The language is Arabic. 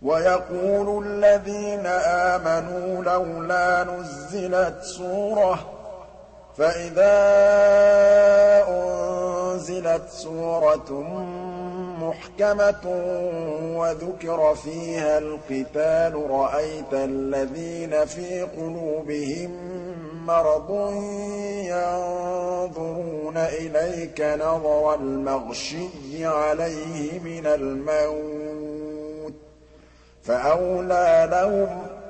وَيَقُولُ الَّذِينَ آمَنُوا لَوْلَا نُزِّلَتْ سُورَةٌ ۖ فَإِذَا أُنزِلَتْ سُورَةٌ مُّحْكَمَةٌ وَذُكِرَ فِيهَا الْقِتَالُ رَأَيْتَ الَّذِينَ فِي قُلُوبِهِم مَّرَضٌ يَنظُرُونَ إِلَيْكَ نَظَرَ الْمَغْشِيِّ عَلَيْهِ مِنَ الْمَوْتِ ۖ فَأَوْلَىٰ لَهُمْ